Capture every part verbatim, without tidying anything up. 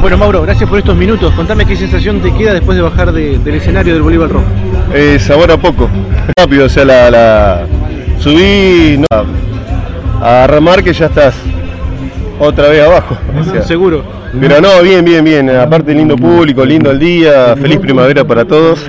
Bueno, Mauro, gracias por estos minutos. Contame qué sensación te queda después de bajar de, del escenario del Bolívar Rojo. Eh, sabor a poco, rápido, o sea, la, la subí no, a remar que ya estás otra vez abajo. O sea, seguro. Pero no, bien, bien, bien. Aparte lindo público, lindo el día, feliz primavera para todos.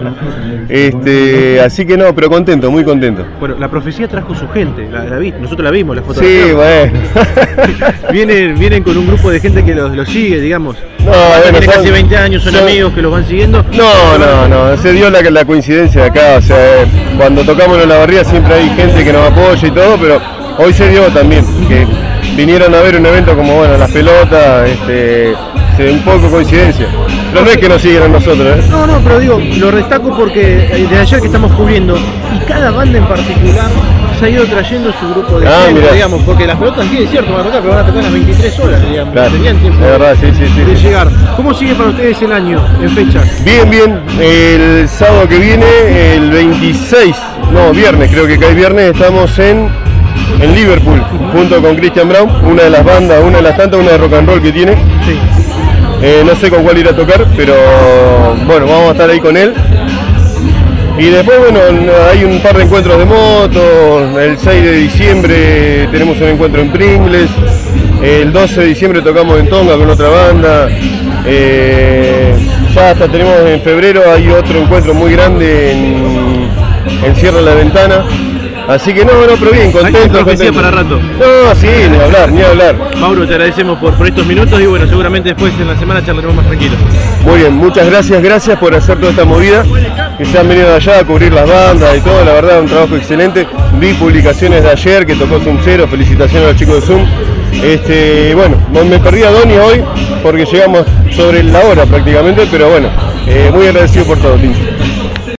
Este, así que no, pero contento, muy contento. Bueno, la profecía trajo su gente, la, la vi, nosotros la vimos, la foto. Sí, bueno. vienen, vienen con un grupo de gente que los, los sigue, digamos. No, bueno, tienen son, casi veinte años, son, son amigos que los van siguiendo. No, no, no, se dio la, la coincidencia de acá, o sea, cuando tocamos en la barría siempre hay gente que nos apoya y todo, pero hoy se dio también, que vinieron a ver un evento como, bueno, las pelotas, este, un poco coincidencia. Pero no es que nos siguen a nosotros, ¿eh? No, no, pero digo, lo destaco porque desde ayer que estamos cubriendo, y cada banda en particular se ha ido trayendo su grupo de ah, gente, mirá. digamos, porque las pelotas sí es cierto, van a tocar, pero van a tocar las veintitrés horas, digamos, claro, tenían tiempo de, verdad, sí, sí, sí, de sí. llegar. ¿Cómo sigue para ustedes el año en fechas? Bien, bien, el sábado que viene, el veintiséis, no, viernes, creo que cae viernes, estamos en... en Liverpool, junto con Christian Brown, una de las bandas, una de las tantas, una de rock and roll que tiene. Sí. Eh, no sé con cuál ir a tocar, pero bueno, vamos a estar ahí con él. Y después, bueno, hay un par de encuentros de motos. El seis de diciembre tenemos un encuentro en Pringles. El doce de diciembre tocamos en Tonga con otra banda. Eh, ya hasta tenemos en febrero, hay otro encuentro muy grande en, en Cierra la Ventana. Así que no, no, pero bien, contento. Hay profecía para rato. No, sí, ni hablar, ni hablar. Mauro, te agradecemos por, por estos minutos y bueno, seguramente después en la semana charlaremos más tranquilos. Muy bien, muchas gracias, gracias por hacer toda esta movida, que se han venido allá a cubrir las bandas y todo, la verdad, un trabajo excelente. Vi publicaciones de ayer que tocó Zoom Cero, felicitaciones a los chicos de Zoom. Este, bueno, me perdí a Donny hoy porque llegamos sobre la hora prácticamente, pero bueno, eh, muy agradecido por todo, Tincho.